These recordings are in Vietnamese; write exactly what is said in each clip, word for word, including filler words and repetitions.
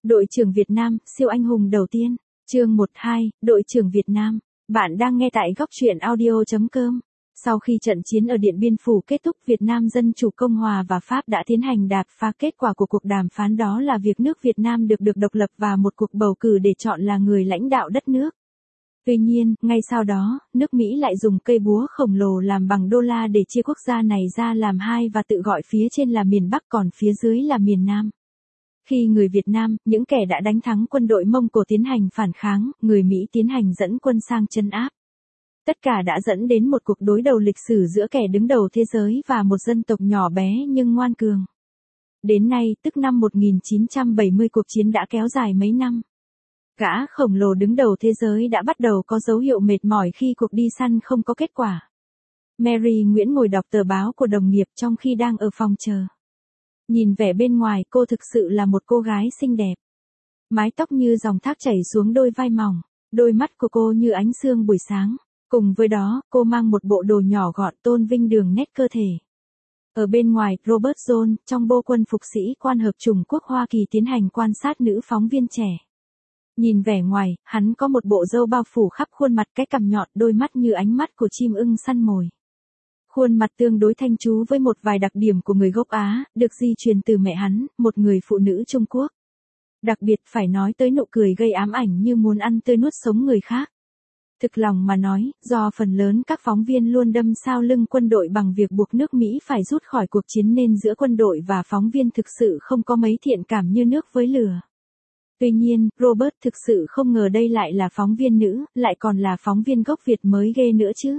Đội trưởng Việt Nam, siêu anh hùng đầu tiên. Chương một hai, Đội trưởng Việt Nam. Bạn đang nghe tại góc truyện audio chấm com. Sau khi trận chiến ở Điện Biên Phủ kết thúc, Việt Nam Dân Chủ Cộng Hòa và Pháp đã tiến hành đàm phán. Kết quả của cuộc đàm phán đó là việc nước Việt Nam được được độc lập và một cuộc bầu cử để chọn là người lãnh đạo đất nước. Tuy nhiên, ngay sau đó, nước Mỹ lại dùng cây búa khổng lồ làm bằng đô la để chia quốc gia này ra làm hai và tự gọi phía trên là miền Bắc còn phía dưới là miền Nam. Khi người Việt Nam, những kẻ đã đánh thắng quân đội Mông Cổ tiến hành phản kháng, người Mỹ tiến hành dẫn quân sang trấn áp. Tất cả đã dẫn đến một cuộc đối đầu lịch sử giữa kẻ đứng đầu thế giới và một dân tộc nhỏ bé nhưng ngoan cường. Đến nay, tức năm một nghìn chín trăm bảy mươi, cuộc chiến đã kéo dài mấy năm. Gã khổng lồ đứng đầu thế giới đã bắt đầu có dấu hiệu mệt mỏi khi cuộc đi săn không có kết quả. Mary Nguyễn ngồi đọc tờ báo của đồng nghiệp trong khi đang ở phòng chờ. Nhìn vẻ bên ngoài, cô thực sự là một cô gái xinh đẹp. Mái tóc như dòng thác chảy xuống đôi vai mỏng, đôi mắt của cô như ánh sương buổi sáng. Cùng với đó, cô mang một bộ đồ nhỏ gọn tôn vinh đường nét cơ thể. Ở bên ngoài, Robert John, trong bộ quân phục sĩ quan hợp chủng quốc Hoa Kỳ tiến hành quan sát nữ phóng viên trẻ. Nhìn vẻ ngoài, hắn có một bộ râu bao phủ khắp khuôn mặt, cái cằm nhọn, đôi mắt như ánh mắt của chim ưng săn mồi. Khuôn mặt tương đối thanh tú với một vài đặc điểm của người gốc Á, được di truyền từ mẹ hắn, một người phụ nữ Trung Quốc. Đặc biệt phải nói tới nụ cười gây ám ảnh như muốn ăn tươi nuốt sống người khác. Thực lòng mà nói, do phần lớn các phóng viên luôn đâm sau lưng quân đội bằng việc buộc nước Mỹ phải rút khỏi cuộc chiến nên giữa quân đội và phóng viên thực sự không có mấy thiện cảm như nước với lửa. Tuy nhiên, Robert thực sự không ngờ đây lại là phóng viên nữ, lại còn là phóng viên gốc Việt mới ghê nữa chứ.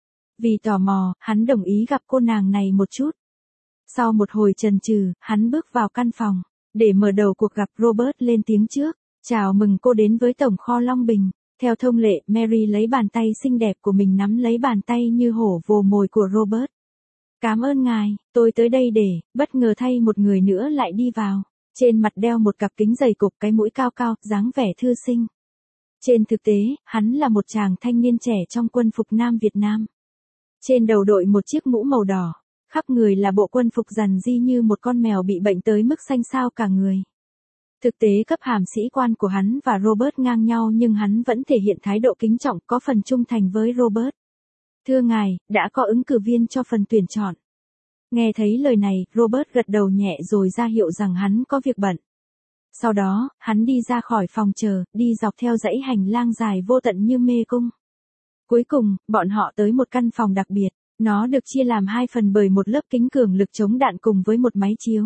Vì tò mò, hắn đồng ý gặp cô nàng này một chút. Sau một hồi chần chừ, hắn bước vào căn phòng. Để mở đầu cuộc gặp, Robert lên tiếng trước. Chào mừng cô đến với Tổng kho Long Bình. Theo thông lệ, Mary lấy bàn tay xinh đẹp của mình nắm lấy bàn tay như hổ vồ mồi của Robert. Cảm ơn ngài, tôi tới đây để, bất ngờ thay một người nữa lại đi vào. Trên mặt đeo một cặp kính dày cục, cái mũi cao cao, dáng vẻ thư sinh. Trên thực tế, hắn là một chàng thanh niên trẻ trong quân phục Nam Việt Nam. Trên đầu đội một chiếc mũ màu đỏ, khắp người là bộ quân phục rằn ri như một con mèo bị bệnh tới mức xanh xao cả người. Thực tế cấp hàm sĩ quan của hắn và Robert ngang nhau nhưng hắn vẫn thể hiện thái độ kính trọng, có phần trung thành với Robert. Thưa ngài, đã có ứng cử viên cho phần tuyển chọn. Nghe thấy lời này, Robert gật đầu nhẹ rồi ra hiệu rằng hắn có việc bận. Sau đó, hắn đi ra khỏi phòng chờ, đi dọc theo dãy hành lang dài vô tận như mê cung. Cuối cùng, bọn họ tới một căn phòng đặc biệt. Nó được chia làm hai phần bởi một lớp kính cường lực chống đạn cùng với một máy chiếu.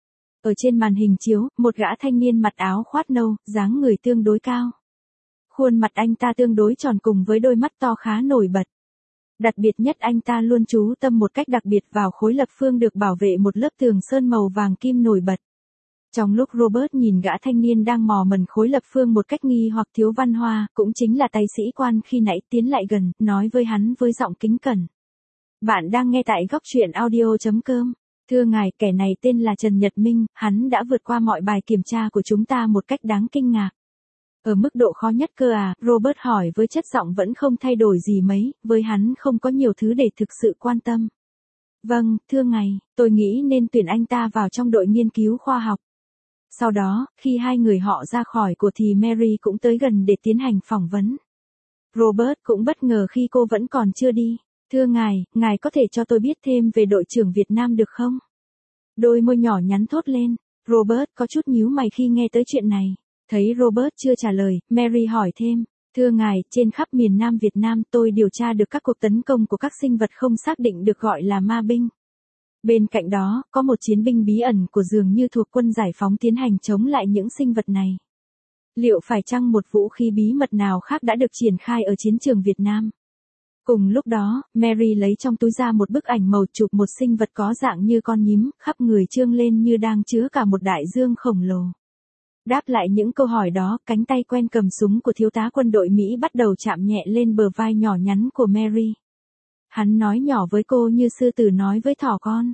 Ở trên màn hình chiếu, một gã thanh niên mặc áo khoác nâu, dáng người tương đối cao. Khuôn mặt anh ta tương đối tròn cùng với đôi mắt to khá nổi bật. Đặc biệt nhất, anh ta luôn chú tâm một cách đặc biệt vào khối lập phương được bảo vệ một lớp tường sơn màu vàng kim nổi bật. Trong lúc Robert nhìn gã thanh niên đang mò mần khối lập phương một cách nghi hoặc thiếu văn hoa, cũng chính là tay sĩ quan khi nãy, tiến lại gần, nói với hắn với giọng kính cẩn. Bạn đang nghe tại góc truyện audio chấm com. Thưa ngài, kẻ này tên là Trần Nhật Minh, hắn đã vượt qua mọi bài kiểm tra của chúng ta một cách đáng kinh ngạc. Ở mức độ khó nhất cơ à, Robert hỏi với chất giọng vẫn không thay đổi gì mấy, với hắn không có nhiều thứ để thực sự quan tâm. Vâng, thưa ngài, tôi nghĩ nên tuyển anh ta vào trong đội nghiên cứu khoa học. Sau đó, khi hai người họ ra khỏi cuộc thì Mary cũng tới gần để tiến hành phỏng vấn. Robert cũng bất ngờ khi cô vẫn còn chưa đi. Thưa ngài, ngài có thể cho tôi biết thêm về đội trưởng Việt Nam được không? Đôi môi nhỏ nhắn thốt lên. Robert có chút nhíu mày khi nghe tới chuyện này. Thấy Robert chưa trả lời, Mary hỏi thêm. Thưa ngài, trên khắp miền Nam Việt Nam tôi điều tra được các cuộc tấn công của các sinh vật không xác định được gọi là ma binh. Bên cạnh đó, có một chiến binh bí ẩn của dường như thuộc quân giải phóng tiến hành chống lại những sinh vật này. Liệu phải chăng một vũ khí bí mật nào khác đã được triển khai ở chiến trường Việt Nam? Cùng lúc đó, Mary lấy trong túi ra một bức ảnh màu chụp một sinh vật có dạng như con nhím, khắp người trương lên như đang chứa cả một đại dương khổng lồ. Đáp lại những câu hỏi đó, cánh tay quen cầm súng của thiếu tá quân đội Mỹ bắt đầu chạm nhẹ lên bờ vai nhỏ nhắn của Mary. Hắn nói nhỏ với cô như sư tử nói với thỏ con.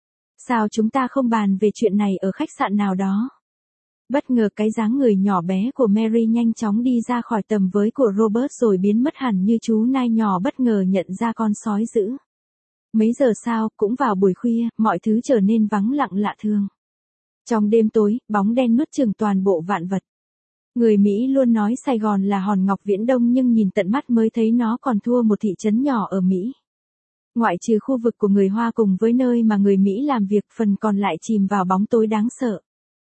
Sao chúng ta không bàn về chuyện này ở khách sạn nào đó? Bất ngờ cái dáng người nhỏ bé của Mary nhanh chóng đi ra khỏi tầm với của Robert rồi biến mất hẳn như chú nai nhỏ bất ngờ nhận ra con sói dữ. Mấy giờ sau, cũng vào buổi khuya, mọi thứ trở nên vắng lặng lạ thường. Trong đêm tối, bóng đen nuốt chửng toàn bộ vạn vật. Người Mỹ luôn nói Sài Gòn là hòn ngọc viễn đông nhưng nhìn tận mắt mới thấy nó còn thua một thị trấn nhỏ ở Mỹ. Ngoại trừ khu vực của người Hoa cùng với nơi mà người Mỹ làm việc, phần còn lại chìm vào bóng tối đáng sợ.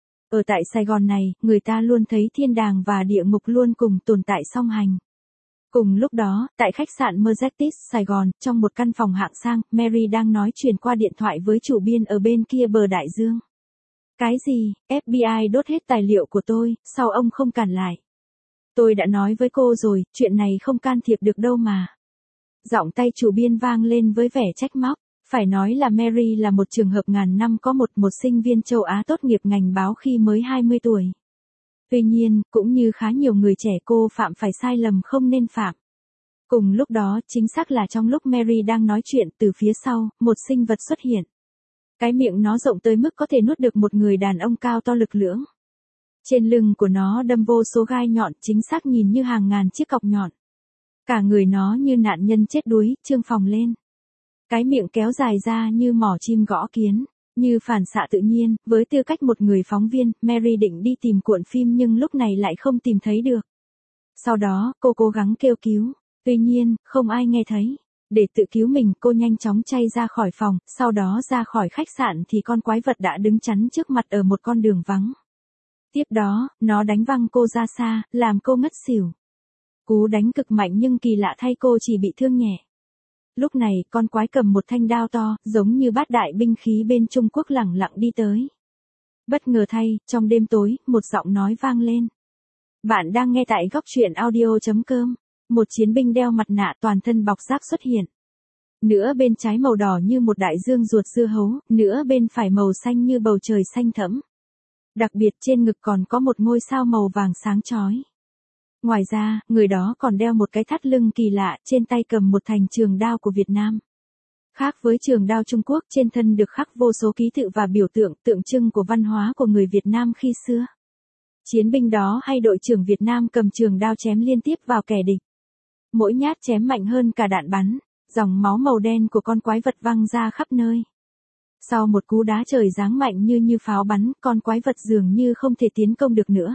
Ở tại Sài Gòn này, người ta luôn thấy thiên đàng và địa ngục luôn cùng tồn tại song hành. Cùng lúc đó, tại khách sạn Mercedes Sài Gòn, trong một căn phòng hạng sang, Mary đang nói chuyện qua điện thoại với chủ biên ở bên kia bờ đại dương. Cái gì, ép bê i đốt hết tài liệu của tôi, sao ông không cản lại? Tôi đã nói với cô rồi, chuyện này không can thiệp được đâu mà. Giọng tay chủ biên vang lên với vẻ trách móc. Phải nói là Mary là một trường hợp ngàn năm có một, một sinh viên châu Á tốt nghiệp ngành báo khi mới hai mươi tuổi. Tuy nhiên, cũng như khá nhiều người trẻ, cô phạm phải sai lầm không nên phạm. Cùng lúc đó, chính xác là trong lúc Mary đang nói chuyện, từ phía sau, một sinh vật xuất hiện. Cái miệng nó rộng tới mức có thể nuốt được một người đàn ông cao to lực lưỡng. Trên lưng của nó đâm vô số gai nhọn, chính xác nhìn như hàng ngàn chiếc cọc nhọn. Cả người nó như nạn nhân chết đuối, trương phồng lên. Cái miệng kéo dài ra như mỏ chim gõ kiến. Như phản xạ tự nhiên, với tư cách một người phóng viên, Mary định đi tìm cuộn phim nhưng lúc này lại không tìm thấy được. Sau đó, cô cố gắng kêu cứu. Tuy nhiên, không ai nghe thấy. Để tự cứu mình, cô nhanh chóng chay ra khỏi phòng, sau đó ra khỏi khách sạn thì con quái vật đã đứng chắn trước mặt ở một con đường vắng. Tiếp đó, nó đánh văng cô ra xa, làm cô ngất xỉu. Cú đánh cực mạnh nhưng kỳ lạ thay cô chỉ bị thương nhẹ. Lúc này, con quái cầm một thanh đao to, giống như bát đại binh khí bên Trung Quốc lẳng lặng đi tới. Bất ngờ thay, trong đêm tối, một giọng nói vang lên. Bạn đang nghe tại góc truyện audio chấm com. Một chiến binh đeo mặt nạ toàn thân bọc giáp xuất hiện. Nửa bên trái màu đỏ như một đại dương ruột dưa hấu, nửa bên phải màu xanh như bầu trời xanh thẫm. Đặc biệt trên ngực còn có một ngôi sao màu vàng sáng chói. Ngoài ra, người đó còn đeo một cái thắt lưng kỳ lạ, trên tay cầm một thành trường đao của Việt Nam. Khác với trường đao Trung Quốc, trên thân được khắc vô số ký tự và biểu tượng, tượng trưng của văn hóa của người Việt Nam khi xưa. Chiến binh đó hay đội trưởng Việt Nam cầm trường đao chém liên tiếp vào kẻ địch. Mỗi nhát chém mạnh hơn cả đạn bắn, dòng máu màu đen của con quái vật văng ra khắp nơi. Sau một cú đá trời giáng mạnh như như pháo bắn, con quái vật dường như không thể tiến công được nữa.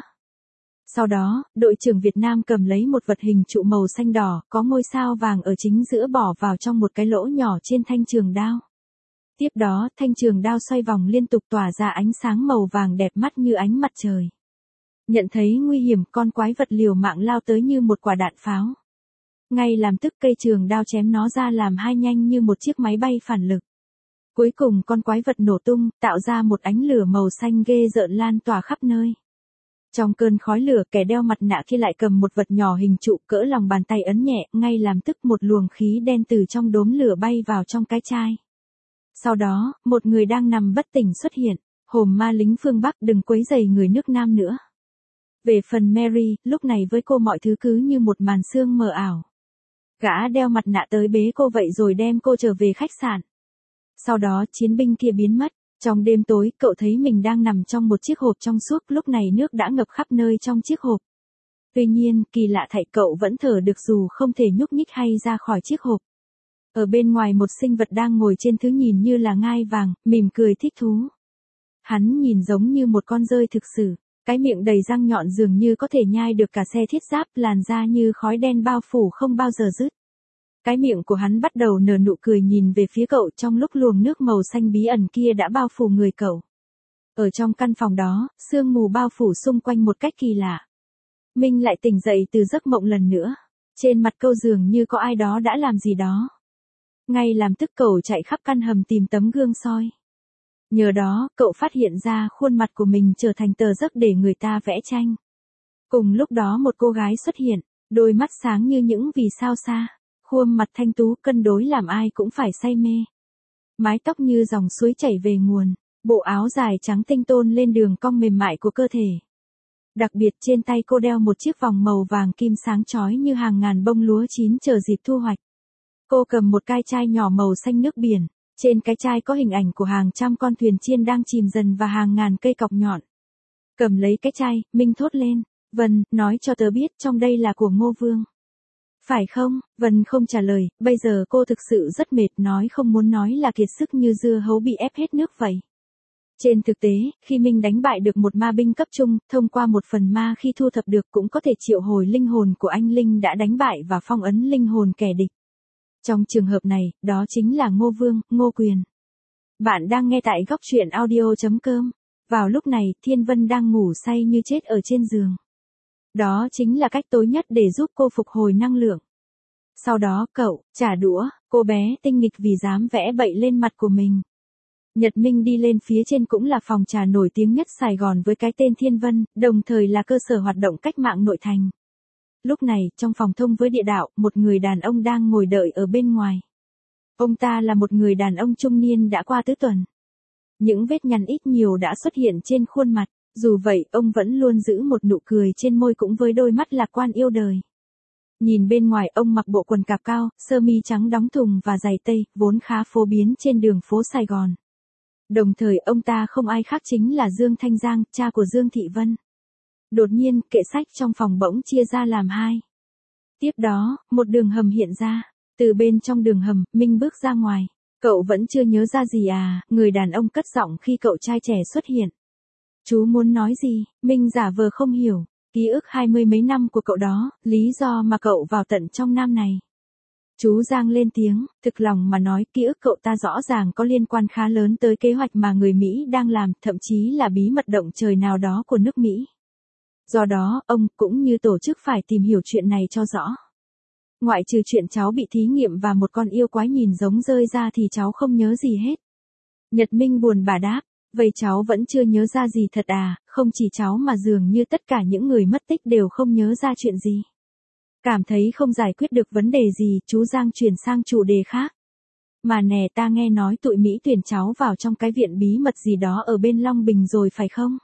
Sau đó, đội trưởng Việt Nam cầm lấy một vật hình trụ màu xanh đỏ, có ngôi sao vàng ở chính giữa bỏ vào trong một cái lỗ nhỏ trên thanh trường đao. Tiếp đó, thanh trường đao xoay vòng liên tục tỏa ra ánh sáng màu vàng đẹp mắt như ánh mặt trời. Nhận thấy nguy hiểm, con quái vật liều mạng lao tới như một quả đạn pháo. Ngay làm tức cây trường đao chém nó ra làm hai nhanh như một chiếc máy bay phản lực. Cuối cùng con quái vật nổ tung, tạo ra một ánh lửa màu xanh ghê rợn lan tỏa khắp nơi. Trong cơn khói lửa, kẻ đeo mặt nạ kia lại cầm một vật nhỏ hình trụ cỡ lòng bàn tay ấn nhẹ, ngay làm tức một luồng khí đen từ trong đốm lửa bay vào trong cái chai. Sau đó, một người đang nằm bất tỉnh xuất hiện. Hồn ma lính phương Bắc, đừng quấy rầy người nước Nam nữa. Về phần Mary, lúc này với cô mọi thứ cứ như một màn sương mờ ảo. Gã đeo mặt nạ tới bế cô vậy rồi đem cô trở về khách sạn. Sau đó chiến binh kia biến mất. Trong đêm tối, cậu thấy mình đang nằm trong một chiếc hộp trong suốt, lúc này nước đã ngập khắp nơi trong chiếc hộp. Tuy nhiên, kỳ lạ thay cậu vẫn thở được dù không thể nhúc nhích hay ra khỏi chiếc hộp. Ở bên ngoài một sinh vật đang ngồi trên thứ nhìn như là ngai vàng, mỉm cười thích thú. Hắn nhìn giống như một con dơi thực sự, cái miệng đầy răng nhọn dường như có thể nhai được cả xe thiết giáp, làn da như khói đen bao phủ không bao giờ dứt. Cái miệng của hắn bắt đầu nở nụ cười nhìn về phía cậu trong lúc luồng nước màu xanh bí ẩn kia đã bao phủ người cậu. Ở trong căn phòng đó, sương mù bao phủ xung quanh một cách kỳ lạ. Minh lại tỉnh dậy từ giấc mộng lần nữa. Trên mặt cậu dường như có ai đó đã làm gì đó. Ngay làm tức cậu chạy khắp căn hầm tìm tấm gương soi. Nhờ đó, cậu phát hiện ra khuôn mặt của mình trở thành tờ giấc để người ta vẽ tranh. Cùng lúc đó một cô gái xuất hiện, đôi mắt sáng như những vì sao xa. Khuôn mặt thanh tú cân đối làm ai cũng phải say mê. Mái tóc như dòng suối chảy về nguồn, bộ áo dài trắng tinh tôn lên đường cong mềm mại của cơ thể. Đặc biệt trên tay cô đeo một chiếc vòng màu vàng kim sáng chói như hàng ngàn bông lúa chín chờ dịp thu hoạch. Cô cầm một cái chai nhỏ màu xanh nước biển, trên cái chai có hình ảnh của hàng trăm con thuyền chiên đang chìm dần và hàng ngàn cây cọc nhọn. Cầm lấy cái chai, Minh thốt lên, Vân, nói cho tớ biết trong đây là của Ngô Vương. Phải không? Vân không trả lời, bây giờ cô thực sự rất mệt, nói không muốn nói là kiệt sức như dưa hấu bị ép hết nước vậy. Trên thực tế, khi Minh đánh bại được một ma binh cấp trung, thông qua một phần ma khi thu thập được cũng có thể triệu hồi linh hồn của anh linh đã đánh bại và phong ấn linh hồn kẻ địch. Trong trường hợp này, đó chính là Ngô Vương, Ngô Quyền. Bạn đang nghe tại góc truyện audio chấm com. Vào lúc này, Thiên Vân đang ngủ say như chết ở trên giường. Đó chính là cách tối nhất để giúp cô phục hồi năng lượng. Sau đó cậu, trả đũa, cô bé tinh nghịch vì dám vẽ bậy lên mặt của mình. Nhật Minh đi lên phía trên cũng là phòng trà nổi tiếng nhất Sài Gòn với cái tên Thiên Vân, đồng thời là cơ sở hoạt động cách mạng nội thành. Lúc này, trong phòng thông với địa đạo, một người đàn ông đang ngồi đợi ở bên ngoài. Ông ta là một người đàn ông trung niên đã qua tứ tuần. Những vết nhăn ít nhiều đã xuất hiện trên khuôn mặt, dù vậy ông vẫn luôn giữ một nụ cười trên môi cũng với đôi mắt lạc quan yêu đời. Nhìn bên ngoài ông mặc bộ quần cạp cao, sơ mi trắng đóng thùng và giày tây, vốn khá phổ biến trên đường phố Sài Gòn. Đồng thời ông ta không ai khác chính là Dương Thanh Giang, cha của Dương Thị Vân. Đột nhiên, kệ sách trong phòng bỗng chia ra làm hai. Tiếp đó, một đường hầm hiện ra. Từ bên trong đường hầm, Minh bước ra ngoài. Cậu vẫn chưa nhớ ra gì à, người đàn ông cất giọng khi cậu trai trẻ xuất hiện. Chú muốn nói gì, Minh giả vờ không hiểu. Ký ức hai mươi mấy năm của cậu đó, lý do mà cậu vào tận trong Nam này. Chú Giang lên tiếng, thực lòng mà nói ký ức cậu ta rõ ràng có liên quan khá lớn tới kế hoạch mà người Mỹ đang làm, thậm chí là bí mật động trời nào đó của nước Mỹ. Do đó, ông cũng như tổ chức phải tìm hiểu chuyện này cho rõ. Ngoại trừ chuyện cháu bị thí nghiệm và một con yêu quái nhìn giống rơi ra thì cháu không nhớ gì hết. Nhật Minh buồn bã đáp, vậy cháu vẫn chưa nhớ ra gì thật à, không chỉ cháu mà dường như tất cả những người mất tích đều không nhớ ra chuyện gì. Cảm thấy không giải quyết được vấn đề gì, chú Giang chuyển sang chủ đề khác. Mà nè, ta nghe nói tụi Mỹ tuyển cháu vào trong cái viện bí mật gì đó ở bên Long Bình rồi phải không?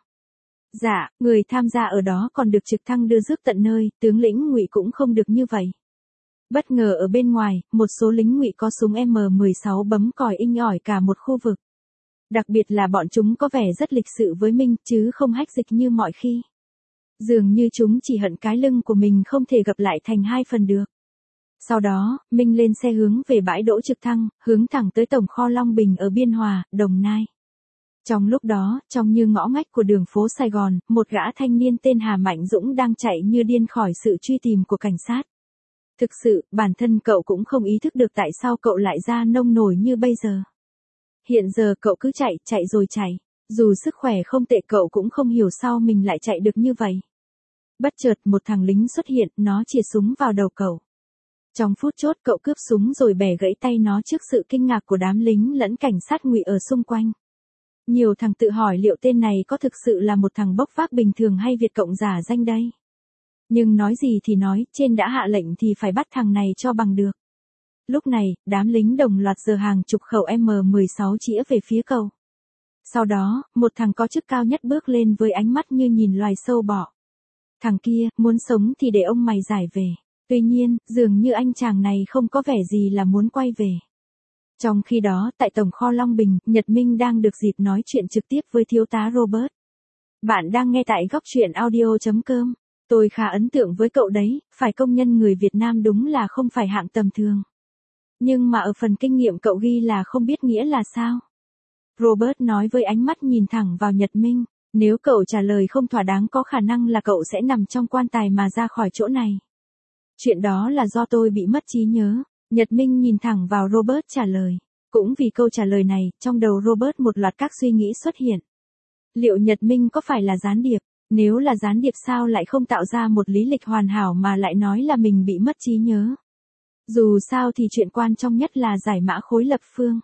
Dạ, người tham gia ở đó còn được trực thăng đưa rước tận nơi, tướng lĩnh Ngụy cũng không được như vậy. Bất ngờ ở bên ngoài, một số lính Ngụy có súng M mười sáu bấm còi inh ỏi cả một khu vực. Đặc biệt là bọn chúng có vẻ rất lịch sự với Minh, chứ không hách dịch như mọi khi. Dường như chúng chỉ hận cái lưng của mình không thể gập lại thành hai phần được. Sau đó, Minh lên xe hướng về bãi đỗ trực thăng, hướng thẳng tới tổng kho Long Bình ở Biên Hòa, Đồng Nai. Trong lúc đó, trong như ngõ ngách của đường phố Sài Gòn, một gã thanh niên tên Hà Mạnh Dũng đang chạy như điên khỏi sự truy tìm của cảnh sát. Thực sự, bản thân cậu cũng không ý thức được tại sao cậu lại ra nông nổi như bây giờ. Hiện giờ cậu cứ chạy, chạy rồi chạy. Dù sức khỏe không tệ cậu cũng không hiểu sao mình lại chạy được như vậy. Bất chợt một thằng lính xuất hiện, nó chĩa súng vào đầu cậu. Trong phút chốt cậu cướp súng rồi bẻ gãy tay nó trước sự kinh ngạc của đám lính lẫn cảnh sát Ngụy ở xung quanh. Nhiều thằng tự hỏi liệu tên này có thực sự là một thằng bốc vác bình thường hay Việt Cộng giả danh đây. Nhưng nói gì thì nói, trên đã hạ lệnh thì phải bắt thằng này cho bằng được. Lúc này, đám lính đồng loạt giơ hàng chục khẩu M mười sáu chĩa về phía cậu. Sau đó, một thằng có chức cao nhất bước lên với ánh mắt như nhìn loài sâu bọ. Thằng kia, muốn sống thì để ông mày giải về. Tuy nhiên, dường như anh chàng này không có vẻ gì là muốn quay về. Trong khi đó, tại tổng kho Long Bình, Nhật Minh đang được dịp nói chuyện trực tiếp với thiếu tá Robert. Bạn đang nghe tại góc truyện audio chấm com. Tôi khá ấn tượng với cậu đấy, phải công nhận người Việt Nam đúng là không phải hạng tầm thường. Nhưng mà ở phần kinh nghiệm cậu ghi là không biết nghĩa là sao. Robert nói với ánh mắt nhìn thẳng vào Nhật Minh, nếu cậu trả lời không thỏa đáng có khả năng là cậu sẽ nằm trong quan tài mà ra khỏi chỗ này. Chuyện đó là do tôi bị mất trí nhớ. Nhật Minh nhìn thẳng vào Robert trả lời. Cũng vì câu trả lời này, trong đầu Robert một loạt các suy nghĩ xuất hiện. Liệu Nhật Minh có phải là gián điệp? Nếu là gián điệp sao lại không tạo ra một lý lịch hoàn hảo mà lại nói là mình bị mất trí nhớ? Dù sao thì chuyện quan trọng nhất là giải mã khối lập phương.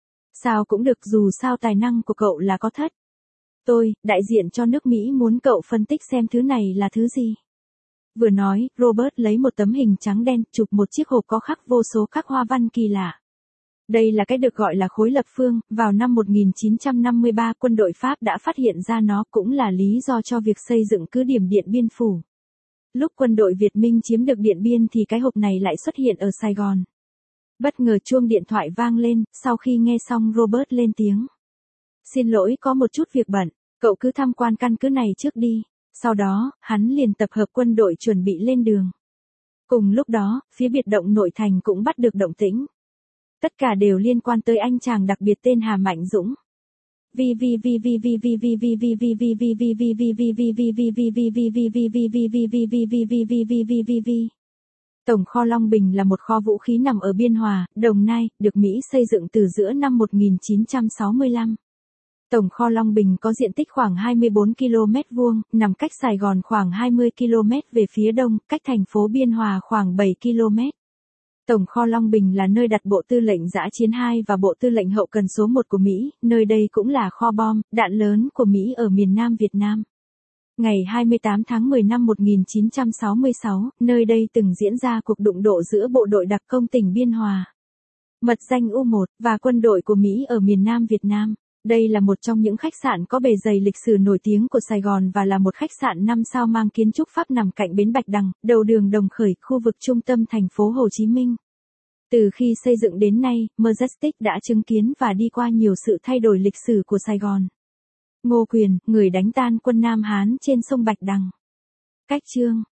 Sao cũng được, dù sao tài năng của cậu là có thất. Tôi, đại diện cho nước Mỹ muốn cậu phân tích xem thứ này là thứ gì. Vừa nói, Robert lấy một tấm hình trắng đen, chụp một chiếc hộp có khắc vô số các hoa văn kỳ lạ. Đây là cái được gọi là khối lập phương, vào năm một nghìn chín trăm năm mươi ba quân đội Pháp đã phát hiện ra nó, cũng là lý do cho việc xây dựng cứ điểm Điện Biên Phủ. Lúc quân đội Việt Minh chiếm được Điện Biên thì cái hộp này lại xuất hiện ở Sài Gòn. Bất ngờ chuông điện thoại vang lên, sau khi nghe xong Robert lên tiếng. Xin lỗi có một chút việc bận, cậu cứ tham quan căn cứ này trước đi. Sau đó, hắn liền tập hợp quân đội chuẩn bị lên đường. Cùng lúc đó, phía biệt động nội thành cũng bắt được động tĩnh. Tất cả đều liên quan tới anh chàng đặc biệt tên Hà Mạnh Dũng. Tổng kho Long Bình là một kho vũ khí nằm ở Biên Hòa, Đồng Nai, được Mỹ xây dựng từ giữa năm một nghìn chín trăm sáu mươi lăm. Tổng kho Long Bình có diện tích khoảng hai mươi bốn ki lô mét vuông, nằm cách Sài Gòn khoảng hai mươi ki lô mét về phía đông, cách thành phố Biên Hòa khoảng bảy ki lô mét. Tổng kho Long Bình là nơi đặt Bộ Tư lệnh Dã chiến hai và Bộ Tư lệnh Hậu cần số một của Mỹ, nơi đây cũng là kho bom, đạn lớn của Mỹ ở miền Nam Việt Nam. Ngày hai mươi tám tháng mười năm một nghìn chín trăm sáu mươi sáu, nơi đây từng diễn ra cuộc đụng độ giữa Bộ đội đặc công tỉnh Biên Hòa, mật danh U một, và quân đội của Mỹ ở miền Nam Việt Nam. Đây là một trong những khách sạn có bề dày lịch sử nổi tiếng của Sài Gòn và là một khách sạn năm sao mang kiến trúc Pháp nằm cạnh bến Bạch Đằng, đầu đường Đồng Khởi, khu vực trung tâm thành phố Hồ Chí Minh. Từ khi xây dựng đến nay, Majestic đã chứng kiến và đi qua nhiều sự thay đổi lịch sử của Sài Gòn. Ngô Quyền, người đánh tan quân Nam Hán trên sông Bạch Đằng. Cách chương